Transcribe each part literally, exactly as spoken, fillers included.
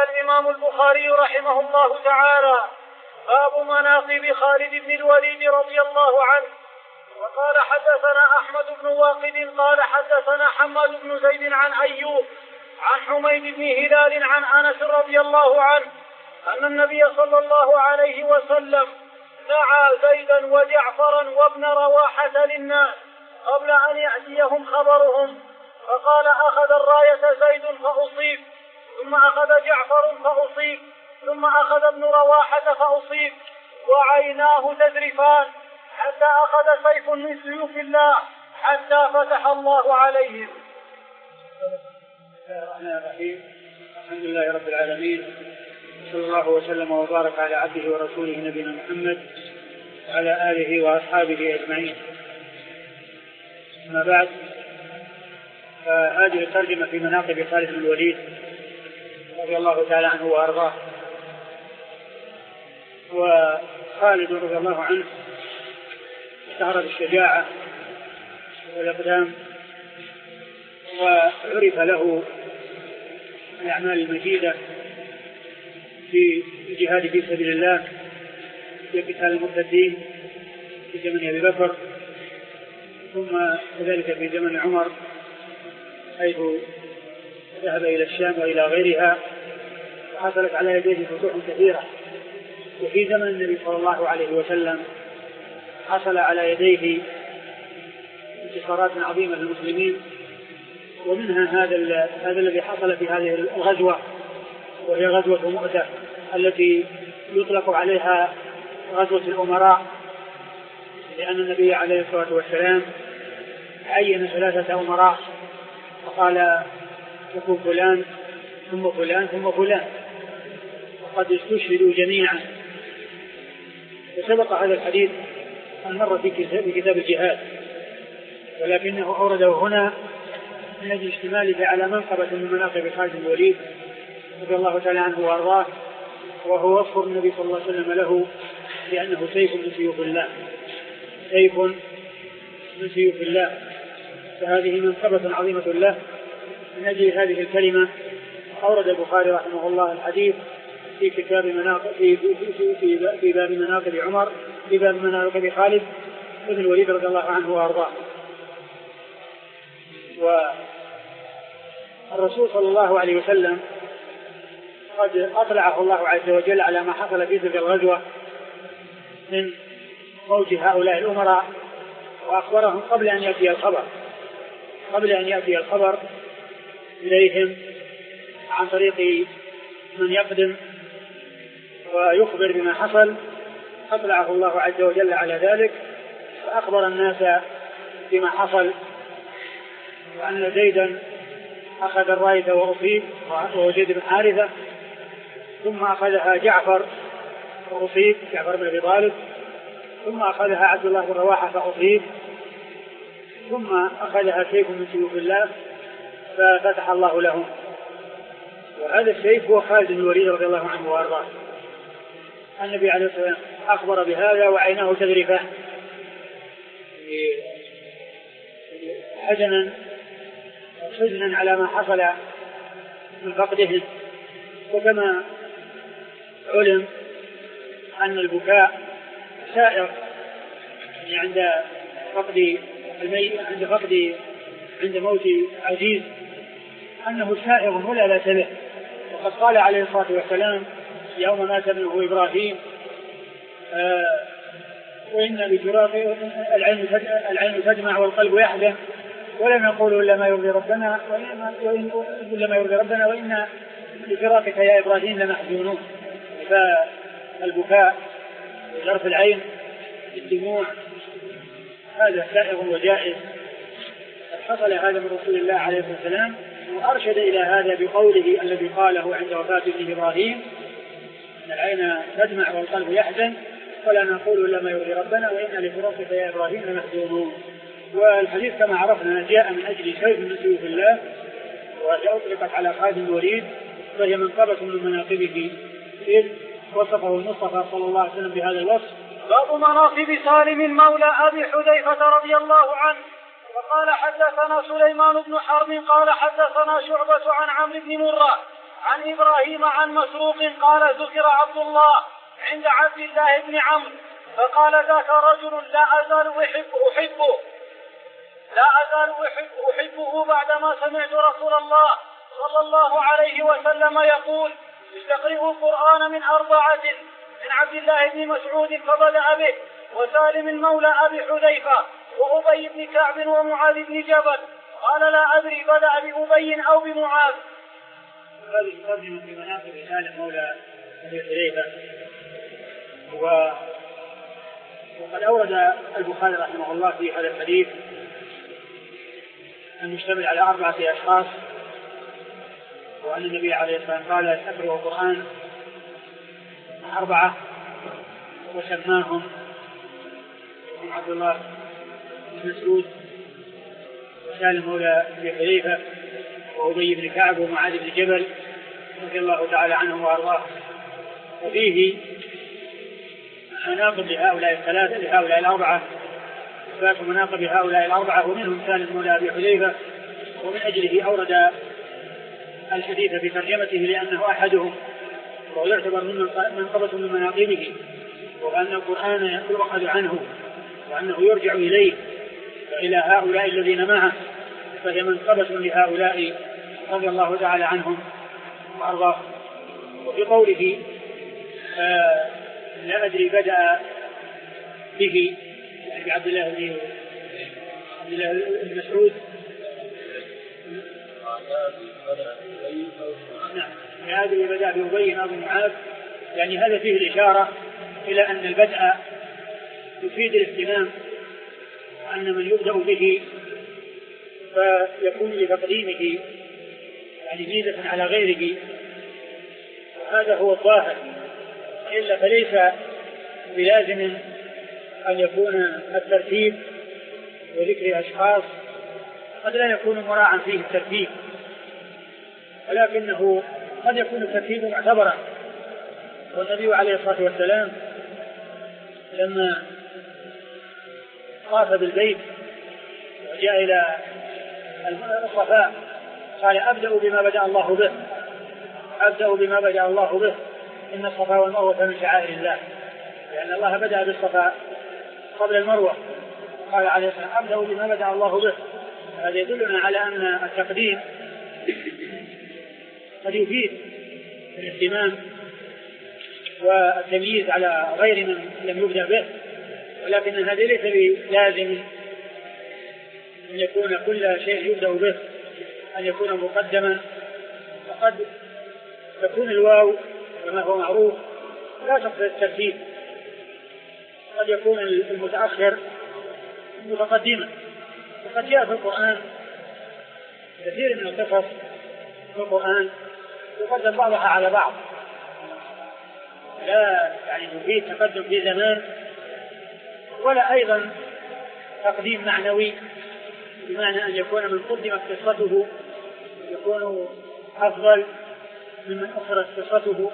الإمام البخاري رحمه الله تعالى: باب مناقب خالد بن الوليد رضي الله عنه. وقال حدثنا أحمد بن واقد قال حدثنا حماد بن زيد عن أيوب عن حميد بن هلال عن أنس رضي الله عنه أن النبي صلى الله عليه وسلم دعا زيدا وجعفرا وابن رواحة للناس قبل أن يأتيهم خبرهم، فقال: أخذ الراية زيد فأصيب، ثم أخذ جعفر فأصيب، ثم أخذ ابن رواحة فأصيب، وعيناه تذرفان حتى أخذ سيف من سيوف الله حتى فتح الله عليهم. الحمد لله رب العالمين، صلى الله وسلم وبارك على عبده ورسوله نبينا محمد وعلى آله وأصحابه أجمعين. أما بعد، فهذه الترجمة في مناقب خالد بن الوليد رضي الله تعالى عنه وأرضاه. وخالد رضي الله عنه اشتهر بالشجاعة والأقدام، وعرف له الأعمال المجيدة في الجهاد في سبيل الله، في قتال المرتدين في زمن أبي بكر، ثم كذلك في زمن عمر حيث ذهب إلى الشام وإلى غيرها، وحصلت على يديه فتوح كثيرة. وفي زمن النبي صلى الله عليه وسلم حصل على يديه انتصارات عظيمة للمسلمين، ومنها هذا هذا الذي حصل في هذه الغزوة، وهي غزوة مؤتة التي يطلق عليها غزوة الأمراء، لأن النبي عليه الصلاة والسلام عين ثلاثة أمراء فقال: يكون فلان ثم فلان ثم فلان، وقد استشهدوا جميعا. وسبق هذا الحديث أن مر في كتاب الجهاد، ولكنه أورده هنا من أجل اشتماله على منقبة من مناقب خالد بن الوليد رضي الله تعالى عنه وأرضاه، وهو وصف النبي صلى الله عليه وسلم له بأنه سيف من سيوف الله، سيف من سيوف الله. فهذه منقبة عظيمة له. من أجل هذه الكلمة أورد البخاري رحمه الله الحديث في كتاب مناقب في, في, في, في, في باب مناقب عمر، في باب مناقب خالد بن الوليد رضي الله عنه وأرضاه. والرسول صلى الله عليه وسلم قد أطلعه الله عز وجل على ما حصل في تلك الغزوة من موت هؤلاء الأمراء، وأخبرهم قبل أن يأتي الخبر قبل أن يأتي الخبر إليهم عن طريق من يقدم ويخبر بما حصل. أطلعه الله عز وجل على ذلك، فأخبر الناس بما حصل، وأن زيدا أخذ الراية وأصيب، وهو زيد بن حارثة، ثم أخذها جعفر وأصيب، جعفر بن أبي طالب، ثم أخذها عبد الله بن رواحة فأصيب، ثم أخذها سيف من سيوف الله ففتح الله لهم. وهذا السيف هو خالد بن الوليد رضي الله عنه وأرضاه. النبي عليه الصلاة والسلام أخبر بهذا وعيناه تذرفان حزنا حزنا على ما حصل من فقدهم. وكما علم أن البكاء سائر عند فقد الميت، عند فقد عند موت عزيز، أنه سائر ولا لا به. وقد قال عليه الصلاة والسلام يوم مات ابنه إبراهيم: آه وإن بفراق العين العين تدمع والقلب يحزن، ولم يقولوا إلا ما يرضي ربنا إلا ما يرضي ربنا وإن بفراقك يا إبراهيم لمحزونون. فالبكاء وجرف العين بالدموع هذا سائغ وجائز. حصل هذا من رسول الله عليه الصلاة والسلام، وأرشد إلى هذا بقوله الذي قاله عند وفاة ابنه إبراهيم: أن العين تدمع والقلب يحزن ولا نقول إلا ما يرضي ربنا وإن لفراقك يا إبراهيم لمحزونون. والحديث كما عرفنا جاء من أجل سيف من سيوف الله، وأطلقت على خالد بن الوليد، وهي منقبة من مناقبه إذ وصفه المصطفى صلى الله عليه وسلم بهذا الوصف. باب مناقب سالم مولى أبي حذيفة رضي الله عنه. وقال حدثنا سليمان بن حرب قال حدثنا شعبة عن عمرو بن مرة عن إبراهيم عن مسروق قال ذكر عبد الله عند عبد الله بن عمرو فقال ذاك رجل لا أزال أحب أحبه لا أزال أحب أحبه بعدما سمعت رسول الله صلى الله عليه وسلم يقول استقرئوا القرآن من أربعة من عبد الله بن مسعود فبدأ به وسالم مولى أبي حذيفة وأبي بن كعب ومعاذ بن جبل قال لا أدري بدأ بأبي أو بمعاذ. هذه تقدم في مناقب سالم مولى أبي حذيفة وقد أورد البخاري رحمه الله في هذا الحديث المشتمل على أربعة أشخاص وأن النبي عليه الصلاة والسلام قال استقرئوا القرآن أربعة وسماهم عبد الله بن مسعود وسالم مولى أبي حذيفة وأبي بن كعب ومعاذ بن جبل رضي الله تعالى عنهم وأرضاه. وفيه مناقب لهؤلاء الثلاثة لهؤلاء الأربعة إثبات مناقب هؤلاء الأربعة ومنهم سالم مولى أبي حذيفة ومن أجله أورد الحديث في ترجمته لأنه أحدهم وهو يعتبر منقبة من مناقبه وأن القرآن يؤخذ عنه وأنه يرجع إليه وإلى هؤلاء الذين معه فهي منقبة لهؤلاء رضي الله تعالى عنهم وأرضاهم. وفي قوله آه لا أدري بدأ به يعني عبد الله بن عبد الله بن مسعود نعم لا أدري بدأ بأبي أو بمعاذ يعني هذا فيه الإشارة إلى أن البدء يفيد الاهتمام وأن من يبدأ به فيكون لتقديمه يعني ميزة على غيره وهذا هو الظاهر إلا فليس بلازم أن يكون الترتيب وذكر أشخاص قد لا يكون مراعا فيه الترتيب ولكنه قد يكون الترتيب معتبرا. والنبي عليه الصلاة والسلام لما طاف بالبيت وجاء إلى الصفاء قال أبدأ بما بدأ الله به أبدأ بما بدأ الله به إن الصفا والمروة من شعائر الله لأن الله بدأ بالصفا قبل المروة قال عليه الصلاة والسلام أبدأ بما بدأ الله به. هذا يدلنا على أن التقديم قد يفيد الاهتمام والتمييز على غير من لم يبدأ به ولكن هذا ليس بلازم أن يكون كل شيء يبدأ به أن يكون مقدما وقد تكون الواو كما هو معروف لا تقصد الترتيب قد يكون المتأخر متقدما وقد جاء في القرآن كثير من القصص في القرآن يقدم بعضها على بعض لا يعني فيه تقدم في زمان ولا أيضا تقديم معنوي بمعنى أن يكون من قدمت قصته يكون أفضل ممن أخرت قصته.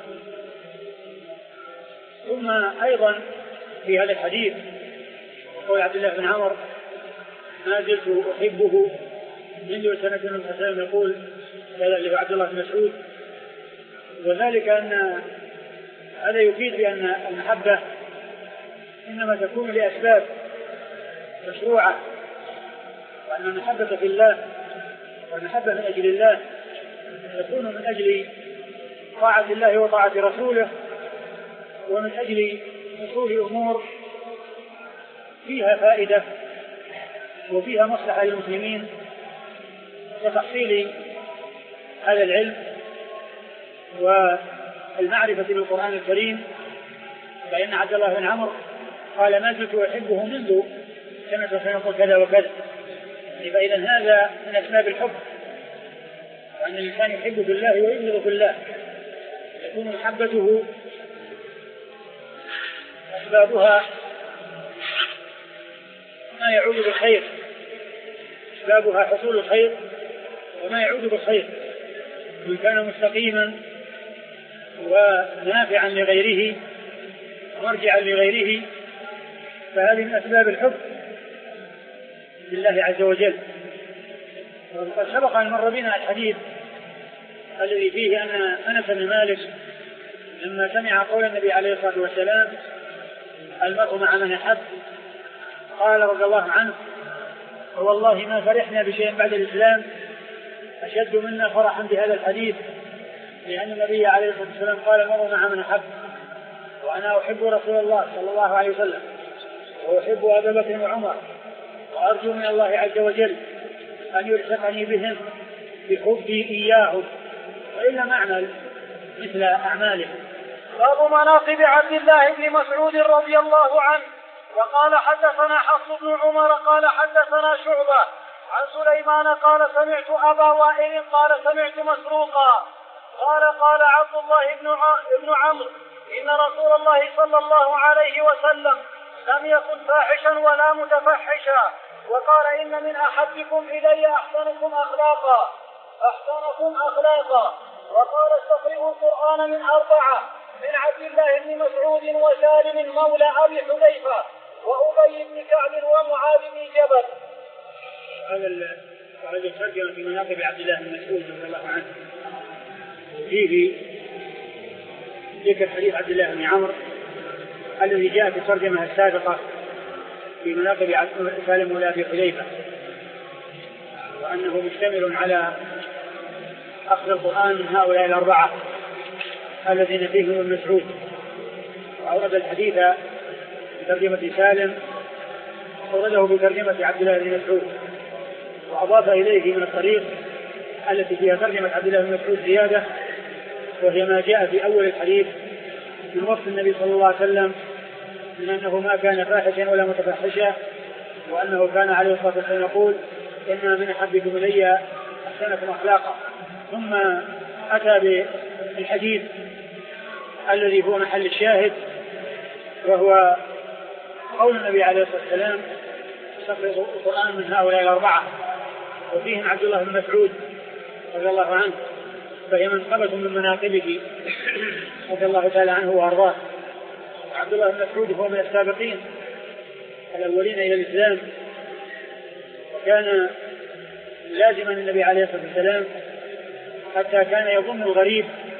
ثم أيضا في هذا الحديث قول عبد الله بن عمر ما زلت أحبه منذ سنة من الحسين يقول هذا عبد الله بن مسعود وذلك أن هذا يفيد بأن المحبة إنما تكون لأسباب مشروعة وأن المحبة في الله والمحبة من أجل الله تكون من أجل طاعة الله وطاعة رسوله ومن أجل حصول أمور فيها فائدة وفيها مصلحة للمسلمين وتحصيل هذا العلم والمعرفة بالقرآن الكريم. فإن عبد الله بن عمرو قال ما زلت أحبه منذ سنة سنقول كذا وكذا فإذا هذا من أسباب الحب وأن الإنسان يحب في الله ويبغض في الله تكون محبته أسبابها ما يعود بالخير أسبابها حصول الخير وما يعود بالخير من كان مستقيما ونافعا لغيره ومرجعا لغيره فهذه من أسباب الحب لله عز وجل. وقد سبق أن مر بنا الحديث الذي فيه أن أنس بن مالك لما سمع قول النبي عليه الصلاة والسلام المرء مع من أحب قال رضي الله عنه والله ما فرحنا بشيء بعد الإسلام أشد منا فرحا بهذا الحديث، لأن النبي عليه الصلاة والسلام قال المرء مع من أحب، وأنا أحب رسول الله صلى الله عليه وسلم وأحب أبا بكر وعمر وأرجو من الله عز وجل أن يرزقني بهم بحبي إياهم وإلا نعمل مثل أعمالهم. باب مناقب عبد الله بن مسعود رضي الله عنه. وقال حدثنا حفص بن عمر قال حدثنا شعبة عن سليمان قال سمعت أبا وائل قال سمعت مسروقا قال قال عبد الله بن عمرو إن رسول الله صلى الله عليه وسلم لم يكن فاحشا ولا متفحشا، وقال إن من أحبكم إلي أحسنكم أخلاقا أحسنكم أخلاقا. وقال استقرئوا القرآن من أربعة من عبد الله بن مسعود وسالم مولى أبي حذيفة وأبي بن كعب ومعاذ بن جبل. هذا الترجمة في مناقب عبد الله بن مسعود رضي الله عنه فيه ذكر حديث عبد الله بن عمرو الذي جاء في الترجمة السابقة في مناقب سالم مولى أبي حذيفة، وأنه مشتمل على أخذ القرآن من هؤلاء الأربعة الذين فيهم ابن مسعود. وأورد الحديث بترجمة سالم أورده بترجمة عبد الله بن مسعود، وأضاف إليه من الطريق التي فيها ترجمة عبد الله بن مسعود زيادة، وهي ما جاء في أول الحديث من وصف النبي صلى الله عليه وسلم من أنه ما كان فاحشا ولا متفحشا، وأنه كان عليه الصلاة والسلام يقول إن من أحبكم إلي أحسنكم أخلاقا. ثم أتى بالحديث الذي هو محل الشاهد، وهو قول النبي عليه الصلاة والسلام استقرئوا القرآن من هؤلاء الأربعة، وفيهم عبد الله بن مسعود رضي الله عنه، فهي منقبة من مناقبه رضي الله تعالى عنه وأرضاه. عبد الله بن مسعود هو من السابقين الأولين إلى الإسلام، وكان لازما النبي عليه الصلاة والسلام حتى كان يظن الغريب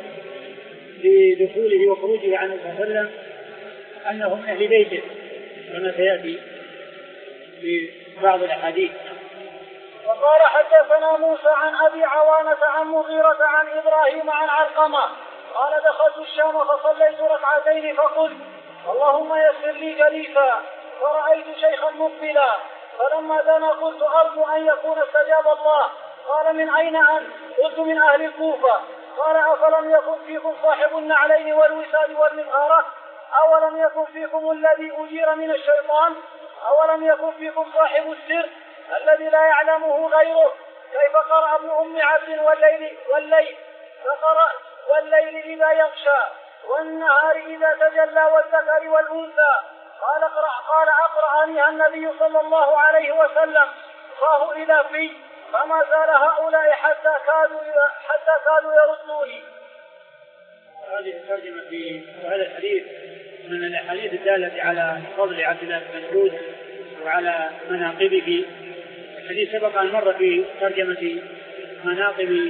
بدخوله وخروجه عنه صلى الله عليه وسلم أنه من أهل بيته، كما سيأتي في بعض الأحاديث. وقال حدثنا موسى عن أبي عوانة عن مغيرة عن إبراهيم عن علقمة قال دخلت الشام فصليت ركعتين فقلت اللهم يسر لي جليسا، فرأيت شيخا مقبلا فلما دنا قلت أرجو أن يكون استجاب الله. قال من أين أنت؟ قلت من أهل الكوفة. قال أفلم يكن فيكم صاحب النعلين والوساد والمغارة؟ أولم يكن فيكم الذي أجير من الشيطان؟ أولم يكن فيكم صاحب السر الذي لا يعلمه غيره؟ كيف قرأ ابن أم عبد والليل والليل فقرأ والليل إذا يغشى والنهار إذا تجلى والذكر والأنثى. قال اقرأ قال أقرأني النبي صلى الله عليه وسلم فاه إلى في، فما زال هؤلاء حتى كادوا حتى كادوا يردوني. هذه الترجمة في هذا الحديث من الأحاديث الدالة على فضل عبد الله بن مسعود وعلى مناقبه. الحديث سبق أن مر في ترجمة مناقب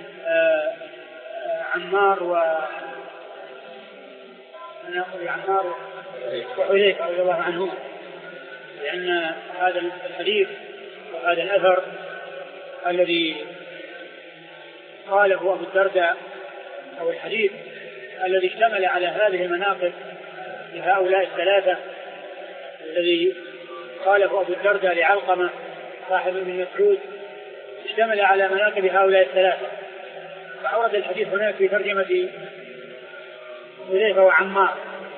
عمار و مناقب عمار وحذيفة رضي الله عنهما، لأن هذا الحديث وهذا الأثر الذي قاله أبو الدرداء أو الحديث الذي اشتمل على هذه المناقب لهؤلاء الثلاثة الذي قاله أبو الدرداء لعلقمة صاحب ابن مسعود اشتمل على مناقب هؤلاء الثلاثة، فأورد الحديث هناك في ترجمة حذيفة وعمار،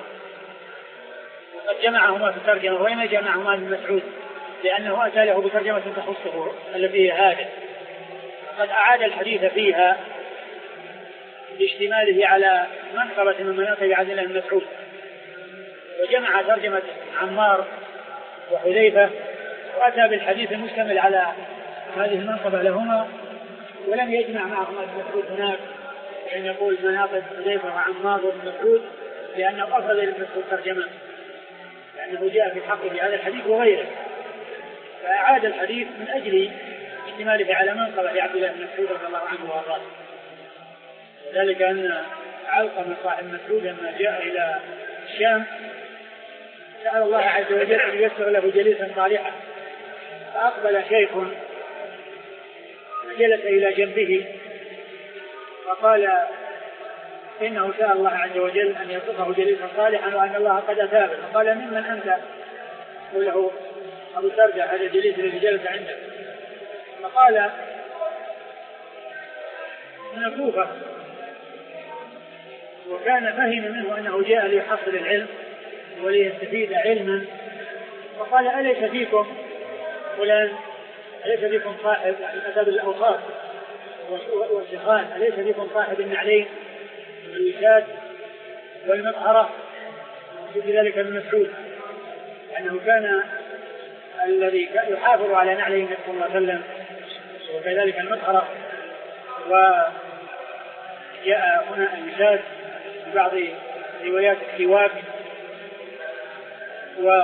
وقد جمعهما في الترجمة وإما جمعهما ابن مسعود لأنه أتى له بترجمة تخصه التي هي هذه، قد أعاد الحديث فيها لاشتماله على منقبة من مناقب عبد الله بن مسعود، وجمع ترجمة عمار وحذيفة وأتى بالحديث المشتمل على هذه المنقبة لهما، ولم يجمع معهما ابن مسعود هناك أن يقول مناقب حذيفة وعمار وابن مسعود، لأنه أفضل ابن مسعود ترجمة لأنه جاء في حقه هذا الحديث وغيره، فأعاد الحديث من أجل اشتماله على منقبة لعبد الله بن مسعود رضي الله عنه وارضاه. ذلك أن علقمة صاحب مسعود لما جاء إلى الشام سأل الله عز وجل أن ييسر له جليسا صالحا، فأقبل شيخ جلس إلى جنبه فقال إنه سأل الله عز وجل أن يرزقه جليسا صالحا وأن الله قد أثابه، فقال ممن أنت؟ قال له أبو سرجة هذا الجليس الذي جلس عندك، فقال من الكوفة، وكان فهم منه أنه جاء ليحصل العلم وليستفيد علما، فقال أليس فيكم فلان، أليس فيكم صاحب أسد الأوصاف والشيخان، أليس فيكم صاحب النعلين والوساد والمطهرة؟ في ذلك ابن مسعود أنه كان الذي يحافظ على نعلي النبي صلى الله عليه وسلم وكذلك المطهرة. وجاء هنا الوساد في بعض روايات السواك، و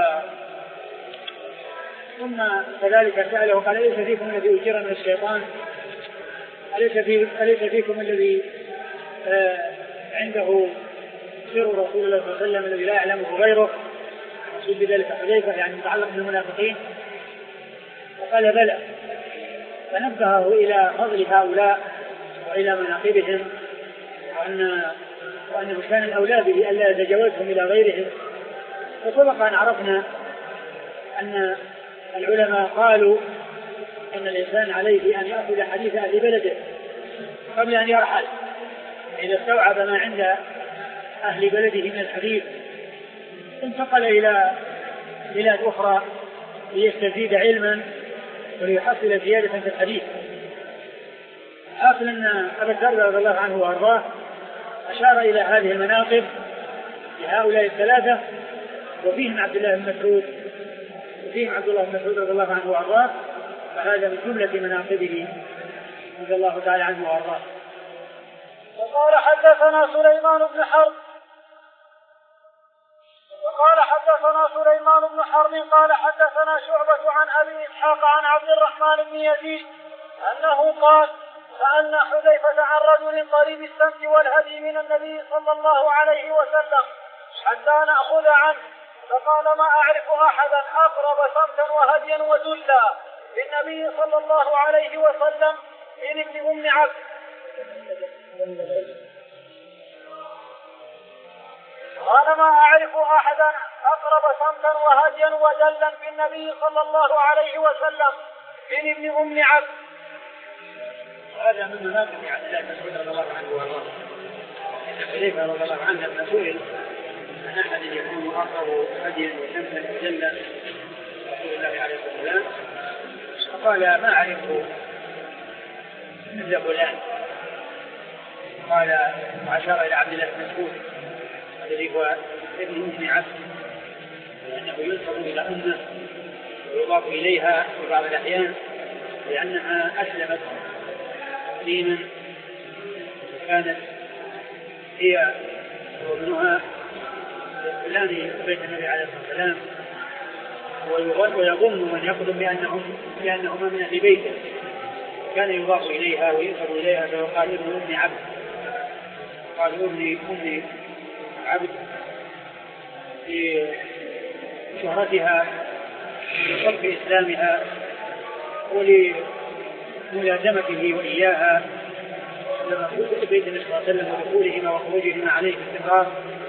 ثم كذلك سأله قال أليس فيكم الذي أجير من الشيطان، أليس, في أليس فيكم الذي آه عنده سر رسول الله صلى الله عليه وسلم الذي لا يعلمه غيره، مقصود بذلك حذيفة يعني متعلق بالمنافقين، وقال بلى، فنبهه إلى فضل هؤلاء وإلى مناقبهم وأن وأنه كان الأولى به ألا يتجاوزهم إلى غيرهم. وسبق أن عرفنا أن العلماء قالوا أن الإنسان عليه أن يأخذ حديث أهل بلده قبل أن يرحل، إذا استوعب ما عند أهل بلده من الحديث انتقل إلى بلاد أخرى ليستزيد علما وليحصل زيادة في الحديث. حاصل أن أبا الدرداء رضي الله عنه وأرضاه أشار إلى هذه المناقب لهؤلاء الثلاثة، وفيهم عبد الله بن مسعود وفيهم عبد الله بن مسعود رضي الله عنه وأرضاه، فهذا من جملة مناقبه رضي الله تعالى عنه وأرضاه. وقال حدثنا سليمان بن حرب وقال حدثنا سليمان بن حرب قال حدثنا شعبة عن أبي إسحاق عن عبد الرحمن بن يزيد أنه قال سألنا حذيفة عن رجل قريب السمت والهدي من النبي صلى الله عليه وسلم حتى نأخذ عنه، فقال ما أعرف أحدا أقرب سمتا وهديا ودلا بالنبي صلى الله عليه وسلم من ابن أم عبد. قال ما أعرف أحدا أقرب سمتا وهديا ودلا بالنبي صلى الله عليه وسلم من ابن أم عبد. هذا من مناقب عبد الله بن مسعود رضي الله عنه وارضاه. حذيفة رضي الله عنه لما سئل عن أحد يكون أقرب هديا وسمتا ودلا رسول الله عليه الصلاة والسلام فقال ما أعرف مثل فلان، قال وأشار إلى عبد الله بن مسعود الذي هو ابن أم عبد لأنه ينسب إلى أمه ويضاف إليها في بعض الأحيان لأنها أسلمت دينا، كانت هي وابنها يدخلان بيت النبي عليه الصلاة والسلام ويظن من يقول بأنهم بأنهما من أهل بيته، كان يضاف إليها وينسب إليها فيقال ابن أم عبد، قال ابن أم عبد لشهرتها لصدق إسلامها ولملازمته وإياها لما دخل بيت النبي صلى الله عليه وسلم ودخولهما وخروجهما عليه باستمرار.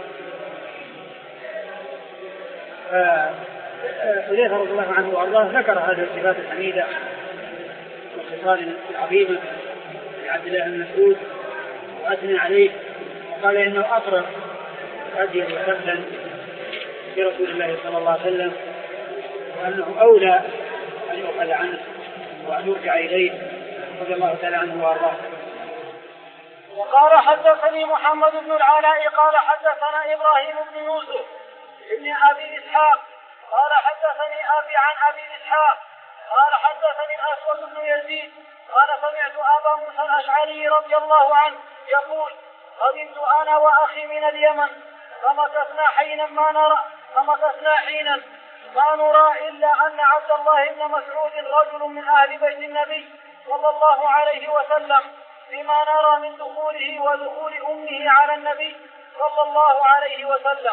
حذيفة رضي الله عنه وأرضاه ذكر هذه الصفات الحميدة والخصال العظيمة لعبد الله بن مسعود وأثنى عليه وقال إنه أقرب هديا وسمتا برسول الله صلى الله عليه وسلم وأنه أولى أن يؤخذ عنه وأن يرجع إليه رضي الله تعالى عنه وأرضاه. وقال حدثني محمد بن العلاء قال حدثنا إبراهيم بن يوسف ابن أبي إسحاق قال حدثني أبي عن أبي إسحاق قال حدثني الأسود بن يزيد قال سمعت أبا موسى الأشعري رضي الله عنه يقول قدمت أنا وأخي من اليمن فمكثنا حينا ما نرى فمكثنا حينا ما نرى إلا أن عبد الله بن مسعود رجل من أهل بيت النبي صلى الله عليه وسلم بما نرى من دخوله ودخول أمه على النبي صلى الله عليه وسلم.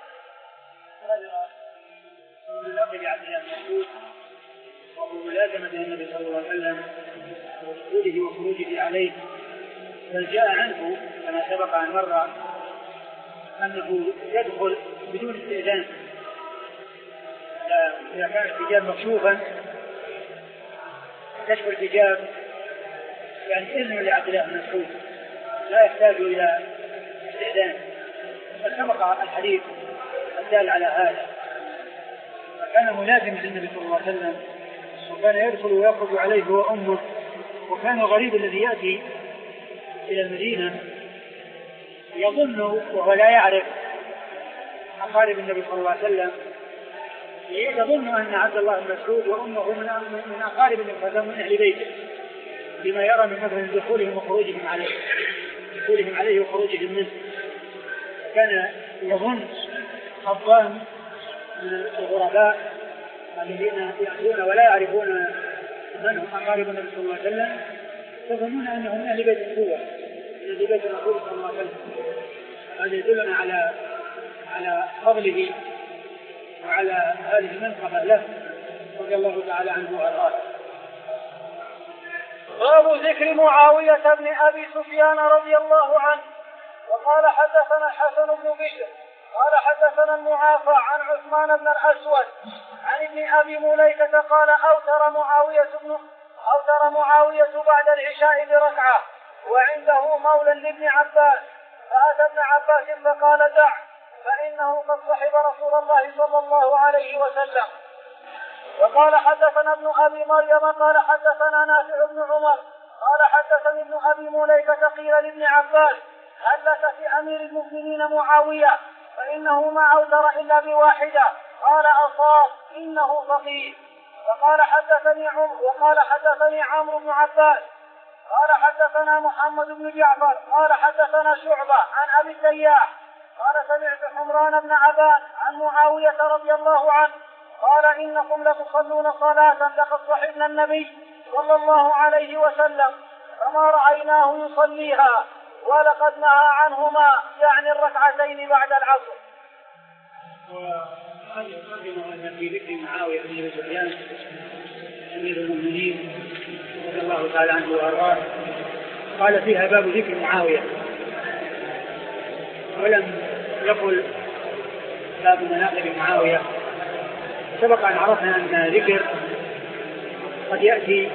وملازمة النبي صلى الله عليه وسلم ودخوله وخروجه عليه، بل جاء عنه كما سبق أن مر أنه يدخل بدون استئذان إذا كان الحجاب مكشوفا، كشف الحجاب يعني إذن لعبد الله بن مسعود لا يحتاج إلى استئذان، فسبق الحديث الدال على هذا. فكان ملازما للنبي صلى الله عليه وسلم، وكان يدخل ويخرج عليه هو أمه، وكان الغريب الذي يأتي إلى المدينة يظن وهو لا يعرف أقارب النبي صلى الله عليه وسلم، يظن أن عبد الله بن مسعود وأمه من من أقارب النبي صلى الله عليه وسلم من أهل بيته، بما يرى من مثل دخولهم وخروجهم عليه دخولهم عليه وخروجهم منه. كان يظن الظن من الغرباء الذين يأتون ولا يعرفون من هم أقارب النبي صلى الله عليه وسلم، يظنون أنهم من أهل بيت النبوة، من أهل بيت الرسول صلى الله عليه وسلم. هذا يدلنا على على فضله وعلى هذه المنقبة له رضي الله تعالى عنه وأرضاه. باب ذكر معاوية بن أبي سفيان رضي الله عنه. وقال حدثنا الحسن بن بشر قال حدثنا المعافى عن عثمان بن الأسود عن ابن أبي مليكة قال أوتر معاوية بن أوتر معاوية بعد العشاء بركعة وعنده مولى لابن عباس، فأتى ابن عباس فقال دع فإنه قد صحب رسول الله صلى الله عليه وسلم. وقال حدثنا ابن أبي مريم قال حدثنا نافع بن عمر قال حدثني ابن أبي مليكة قيل لابن عباس هل لك في أمير المؤمنين معاوية فإنه ما أوتر إلا بواحدة؟ قال أصاب إنه فقيه. وقال حدثني عمر وقال حدثني عمرو بن عباس قال حدثنا محمد بن جعفر قال حدثنا شعبة عن أبي التياح قال سمعت حمران بن عبان عن معاوية رضي الله عنه قال إنكم لتصلون صلاة لقد صحبنا النبي صلى الله عليه وسلم فما رأيناه يصليها ولقد نهى عنهما يعني الركعتين بعد العصر. وقد يقدم أن في ذكر معاوية بن أبي سفيان أمير المؤمنين رضي الله تعالى عنه وأرضاه قال فيها باب ذكر معاوية، ولم يقل باب مناقب معاوية. سبق أن عرفنا أن ذكر قد يأتي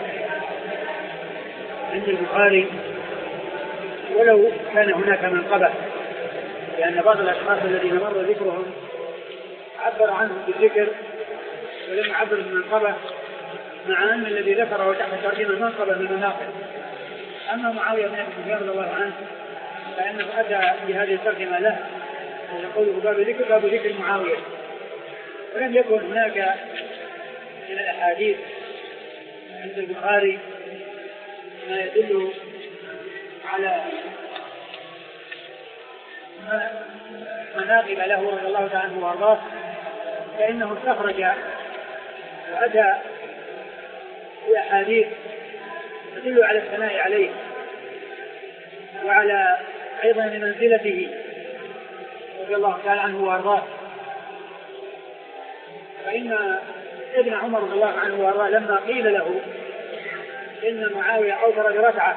عند البخاري ولو كان هناك منقبة، لأن بعض الأشخاص الذين مر ذكرهم عبر عنهم بالذكر ولم يعبر بالمنقبة، مع أن الذي ذكره تحت ترجمة المنقبة من المناقب. أما معاوية بن أبي سفيان رضي الله عنه فإنه أتى بهذه الترجمة له ويقوله باب ذكر باب ذكر معاوية، ولم يكن هناك من الأحاديث عند البخاري ما يدل على مناقب له رضي الله تعالى عنه وارضاه، فإنه استخرج وأتى بأحاديث تدل على الثناء عليه وعلى أيضا منزلته رضي الله تعالى عنه وارضاه. فإن ابن عمر رضي الله عنه وارضاه لما قيل له إن معاوية أوتر بركعة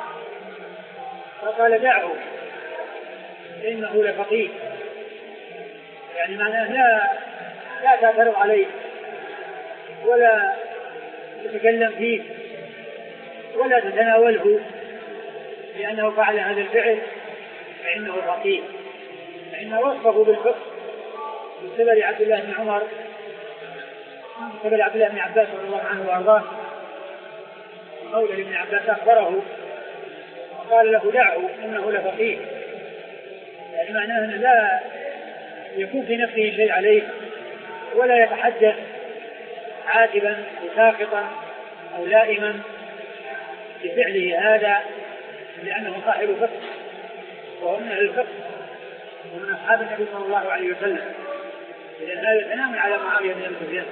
فقال دعه إنه لفقيه، يعني معناه لا لا تعترض عليه ولا تتكلم فيه ولا تتناوله لأنه فعل هذا الفعل فإنه فقيه، فإن وصفه بالفقه بسبب عبد الله بن عمر بسبب عبد الله بن عباس رضي الله عنه وأرضاه قول ابن عباس أخبره وقال له دعه إنه لفقيه، يعني معناه أنه لا يكون في نفسه شيء عليه ولا يتحدث عاتبا وساقطا أو لائما بفعله هذا، لأنه صاحب فقه وهو من أهل الفقه ومن أصحاب النبي صلى الله عليه وسلم. إذن هذا ثناء على معاوية بن أبي سفيان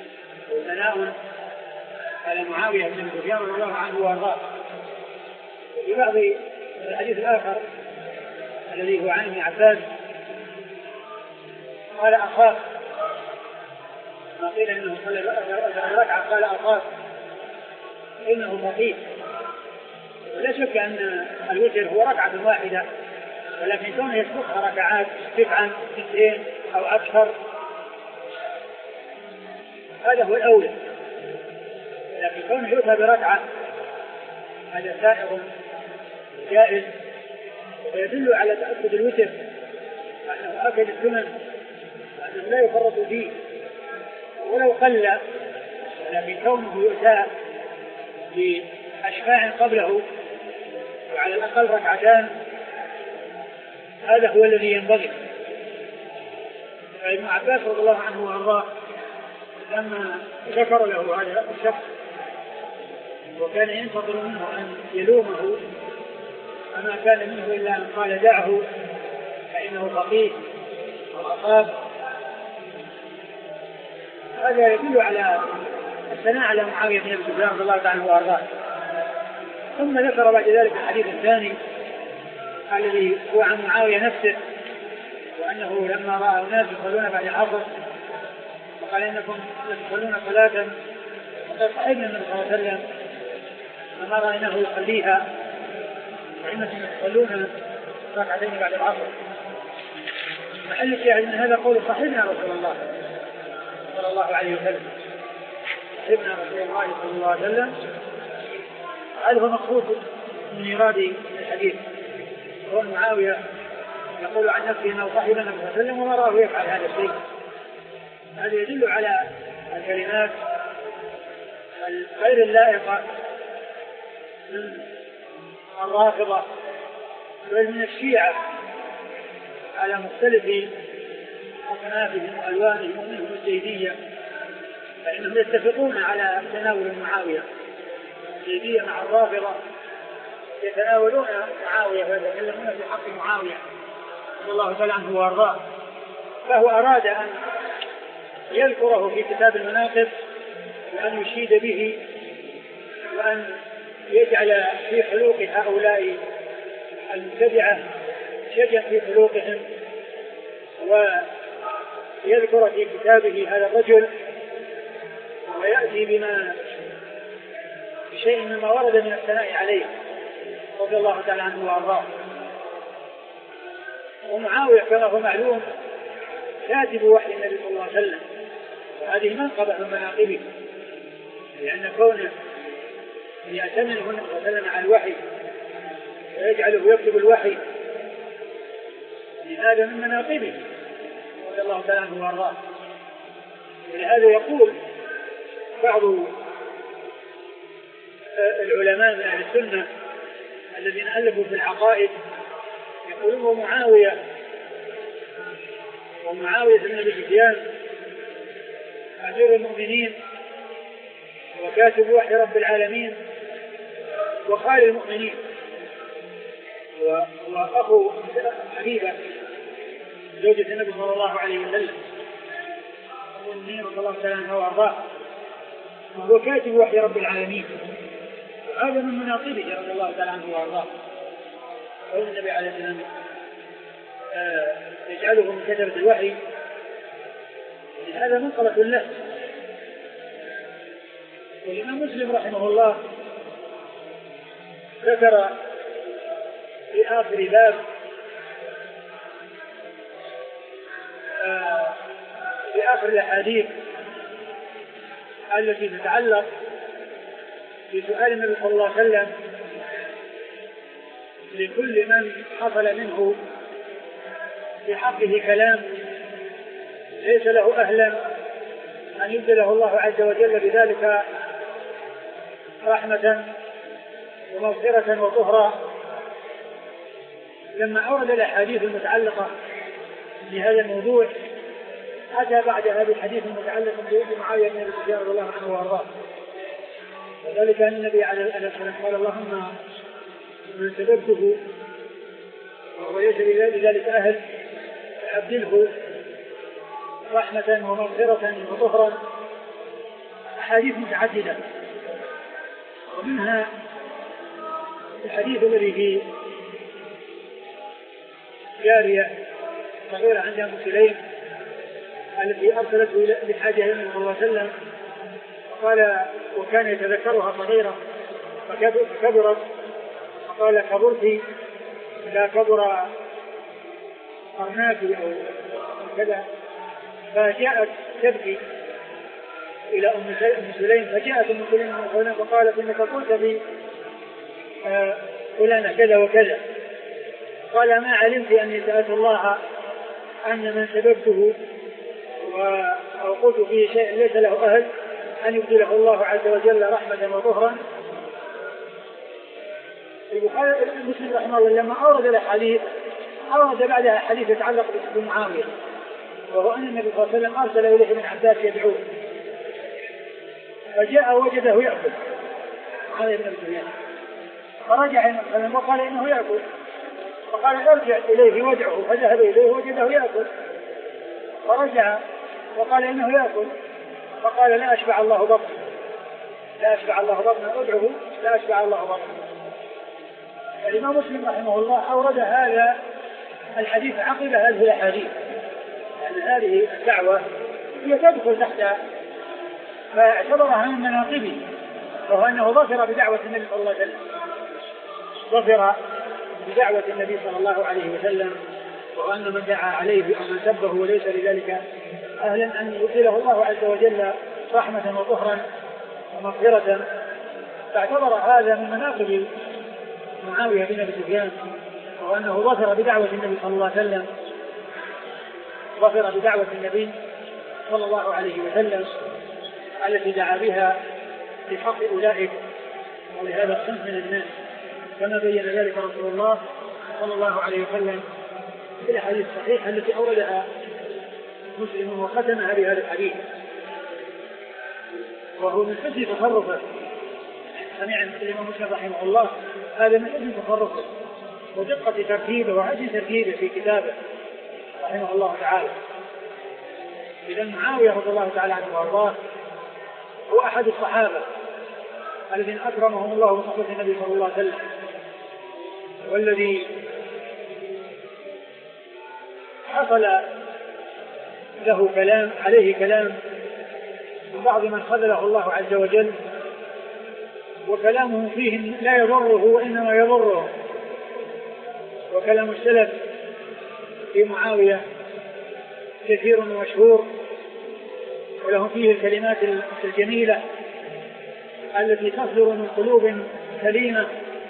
وثناء على معاوية بن أبي سفيان رضي الله عنه وارضاه. في بعض الحديث الآخر الذي هو عن ابن عباس قال أخاف، ما قيل إنه صلى ركعة قال أخاف إنه خفيف. ولا شك أن الوتر هو ركعة واحدة، ولكن كونه يسبقها ركعات تسعا اثنين أو أكثر هذا هو الأولى، لكن كونه يؤتى بركعة هذا سائغ جائز، ويدل على تأكد الوتر أنه أكد السنن وأنه لا يفرط فيه ولو قل، لكن كونه يؤتى بأشفاع قبله وعلى الأقل ركعتان هذا هو الذي ينبغي. ابن عباس رضي الله عنه وارضاه لما ذكر له هذا الشخص وكان ينتظر منه أن يلومه فما كان منه إلا أن قال دعه فإنه فقيه وأصاب، هذا يدل على الثناء على معاوية بن أبي سفيان رضي الله عنه وارضاه. ثم ذكر بعد ذلك الحديث الثاني الذي هو عن معاوية نفسه، وأنه لما رأى الناس يصلون بعد العصر فقال إنكم تصلون صلاة وقد صحبنا النبي صلى الله عليه وسلم فما رأيناه يصليها وإنكم تصلون ركعتين بعد العصر. محل الشاهد أن هذا قول صحبنا رسول الله صلى الله عليه وسلم، صحبنا رسول الله صلى الله عليه وسلم، هذا هو مقصود من إيراد الحديث. هو معاوية يقول عن نفسه أنه صحب النبي صلى الله عليه وسلم وما راه يفعل هذا الشيء. هذا يدل على الكلمات غير اللائقة من الرافضة بل من الشيعة على مختلف أصنافهم وألوانهم ومنهم الزيدية، فإنهم يتفقون على تناول معاوية. الزيدية مع الرافضة يتناولون معاوية ويتكلمون في حق معاوية رضي الله تعالى عنه وارضاه، فهو أراد أن يذكره في كتاب المناقب وأن يشيد به وأن يجعل في حلوق هؤلاء المبتدعة شجع في حلوقهم، ويذكر في كتابه هذا الرجل ويأتي بما بشيء مما ورد من الثناء عليه رضي الله تعالى عنه وارضاه. ومعاوية كما هو معلوم كاتب وحي النبي صلى الله عليه وسلم، وهذه منقبة من مناقبه، لأن كونه يأتمنه النبي صلى الله عليه وسلم على الوحي ويجعله يكتب الوحي هذا من مناقبه رضي الله تعالى عنه وارضاه. ولهذا يقول بعض العلماء من أهل السنة الذين ألفوا في العقائد يقولون معاوية ومعاوية بن أبي سفيان أمير المؤمنين وكاتب وحي رب العالمين وخال المؤمنين وأخو حبيبة زوجة النبي صلى الله عليه وسلم المؤمنين رضي الله تعالى عنه وأرضاه، وهو كاتب وحي رب العالمين، هذا من مناقبه رضي الله تعالى عنه وأرضاه. قول النبي عليه الصلاة والسلام يجعله من كتبة الوحي، هذا منقبة له. والإمام مسلم رحمه الله ذكر في آخر باب في آخر الأحاديث التي تتعلق بسؤال النبي صلى الله عليه وسلم لكل من حصل منه في حقه كلام ليس له أهلا أن يبدله الله عز وجل بذلك رحمة ومغفرة وطهرا. لما أورد الأحاديث المتعلقة بهذا الموضوع أتى بعد هذا الحديث المتعلق بوجه معاوية بن أبي سفيان رضي الله عنه وأرضاه، وذلك أن النبي عليه الصلاة والسلام قال اللهم من سببته وهو يجري لذلك أهل فأبدله رحمة ومغفرة وطهرا. أحاديث متعددة ومنها الحديث الذي فيه جارية صغيرة عند أم سليم التي أرسلته لحاجة النبي صلى الله عليه وسلم، قال وكان يتذكرها صغيرة فكبرت، فقال كبرت لا كبر قرناك أو كذا، فجاءت تبكي إلى أم سليم، فجاءت أم سليم فقالت إنك قلت لي فلانة كذا وكذا، قال ما علمت أني سألت الله أن من سببته أو قلت فيه شيء ليس له أهل أن يبدله الله عز وجل رحمة وطهرا. البخاري مسلم رحمه الله لما أورد الحديث أورد بعدها حديث يتعلق بمعاوية، وهو أن النبي صلى الله عليه وسلم أرسل إليه ابن عباس يدعوه، فجاء وجده يأكل معاوية بن أبي سفيان، فرجع وقال إنه يأكل، فقال ارجع إليه وادعه، فذهب إليه وجده يأكل، فرجع وقال إنه يأكل، فقال لا أشبع الله بطنه لا أشبع الله بطنه ادعه لا أشبع الله بطنه. الإمام مسلم رحمه الله أورد هذا الحديث عقب هذه الأحاديث، يعني هذه الدعوة هي تدخل تحت، فاعتبرها من مناقبه، وهو أنه ظفر بدعوة النبي صلى الله عليه وسلم ظفر بدعوة النبي صلى الله عليه وسلم، وأن من دعا عليه أو من سبه وليس لذلك أهلا أن يبدله الله عز وجل رحمة وطهرا ومغفرة، فاعتبر هذا من مناقب معاوية بن أبي سفيان، وأنه ظفر بدعوة النبي صلى الله عليه وسلم ظفر بدعوة النبي صلى الله عليه وسلم التي دعا بها في حق أولئك ولهذا الصنف من الناس، كما بين ذلك رسول الله صلى الله عليه وسلم في الحديث الصحيح التي أوردها مسلم وختمها بهذا الحديث، وهو من حسن تصرفه. سمع الإمام مسلم رحمه الله هذا من حسن تصرفه ودقة ترتيبه وحسن ترتيبه في كتابه رحمه الله تعالى. إذا معاوية رضي الله تعالى عنه وارضاه هو أحد الصحابة الذين أكرمهم الله بصحبة النبي صلى الله عليه وسلم، والذي حصل له كلام عليه كلام من بعض من خذله الله عز وجل، وكلامه فيه لا يضره وإنما يضره، وكلام السلف في معاوية كثير ومشهور، ولهم فيه الكلمات الجميلة التي تصدر من قلوب سليمة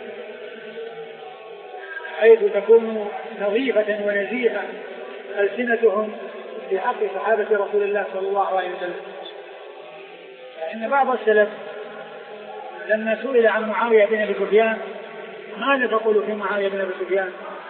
حيث تكون نظيفة ونزيهة ألسنتهم في حق صحابة رسول الله صلى الله عليه وسلم. فإن بعض السلف لما سئل عن معاوية بن أبي سفيان ماذا تقول في معاوية بن أبي سفيان،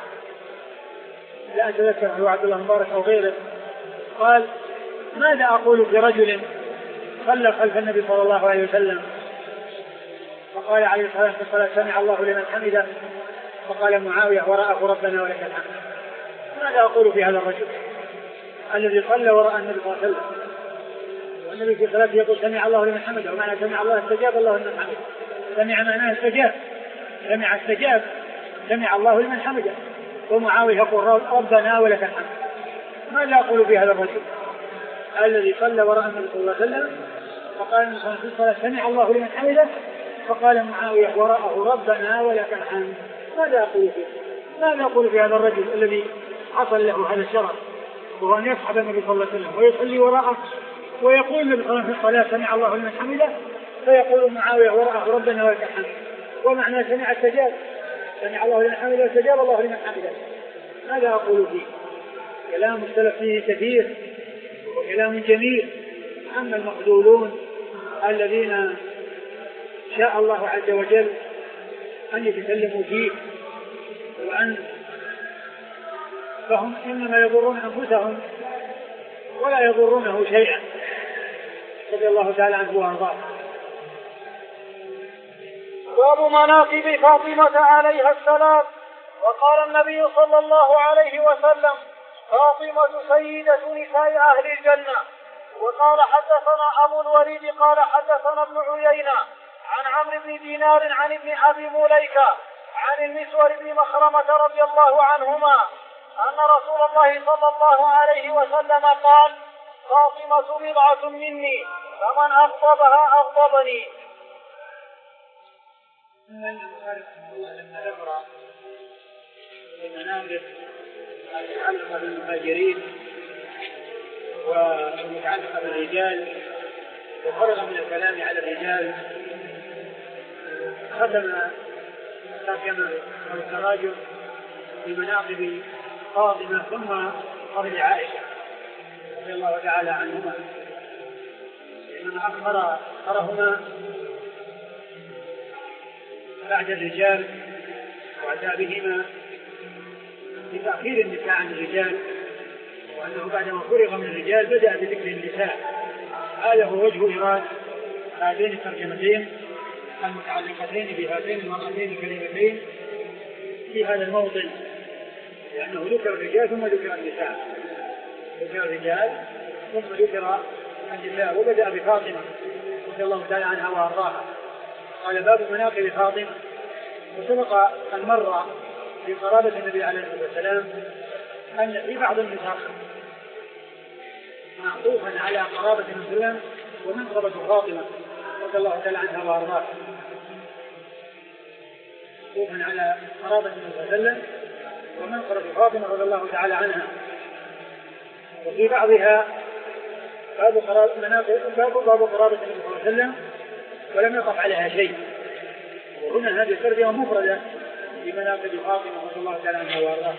لا أتذكر هو عبد الله مبارك أو غيره، قال ماذا أقول في رجل صلى خلف النبي صلى الله عليه وسلم فقال عليه الصلاة والسلام سمع الله لمن حمده، فقال معاوية وراءه ربنا ولك الحمد. ماذا أقول في هذا الرجل الذي صلى وراء النبي صلى الله عليه وسلم، والنبي في صلاته يقول سمع الله لمن حمده، ومعنى سمع الله استجاب الله لمن حمده، سمع معناه استجاب، سمع استجاب سمع الله لمن حمده، ومعاوية يقول ربنا ولك الحمد. ماذا أقول في هذا الرجل الذي صلى وراء النبي صلى الله عليه وسلم فقال النبي في الصلاة سمع الله لمن حمده، فقال معاوية وراءه ربنا ولك الحمد. ماذا أقول فيه؟ ماذا أقول في هذا الرجل الذي حصل له هذا الشرف، وهو أن يصحب النبي صلى الله عليه وسلم ويصلي وراءه ويقول النبي صلى الله عليه وسلم في الصلاة سمع الله لمن حمده، فيقول معاوية وراءه ربنا ولك الحمد، ومعنى سمع استجاب، سمع الله لمن حمده واستجاب الله لمن حمده. ماذا أقول فيه؟ كلام السلف فيه كثير وكلام جميل. أما المخذولون الذين شاء الله عز وجل أن يتكلموا فيه وأن فهم إنما يضرون أنفسهم ولا يضرونه شيئا، رضي الله تعالى عنه وارضاه. باب مناقب فاطمة عليها السلام. وقال النبي صلى الله عليه وسلم فاطمة سيدة نساء أهل الجنة. وقال حدثنا أبو الوليد قال حدثنا ابن عيينة عن عمرو بن دينار عن ابن أبي مليكة عن المسور بن مخرمة رضي الله عنهما أن رسول الله صلى الله عليه وسلم قال: فاطمة بضعة مني فمن أغضبها أغضبني. لما ذكر المناقب المتعلقة بالمهاجرين والمتعلقة بالرجال وفرغ من الكلام على الرجال، ختم ترجمة التراجم بمناقب فاطمة ثم فضل عائشة رضي الله تعالى عنهما، لأنما أخر أخرهما بعد الرجال وأتى بهما بتأخير النساء عن الرجال، وأنه بعدما فرغ من الرجال بدأ بذكر النساء. هذا هو وجه إيراد هاتين الترجمتين المتعلقتين بهاتين المرتين الكريمتين في هذا الموطن، لأنه ذكر الرجال ثم ذكر النساء، ذكر الرجال ثم ذكر النساء، وبدأ بفاطمة رضي الله تعالى عنها وأرضاها. قال: باب مناقب فاطمة. وسبق أن مر في قرابة النبي عليه الصلاة والسلام أن في بعض النسخ معطوفا على قرابة النبي ومنقبة فاطمة رضي الله تعالى عنها وأرضاها، معطوفا على قرابة النبي صلى الله عليه وسلم ومنقبة فاطمة رضي الله تعالى عنها، وفي بعضها باب قرابة باب قرابة النبي صلى الله عليه وسلم ولم يقف عليها شيء. وهنا هذه الترجمة مفردة بمناقب فاطمة رضي الله تعالى عنها وأرضاها.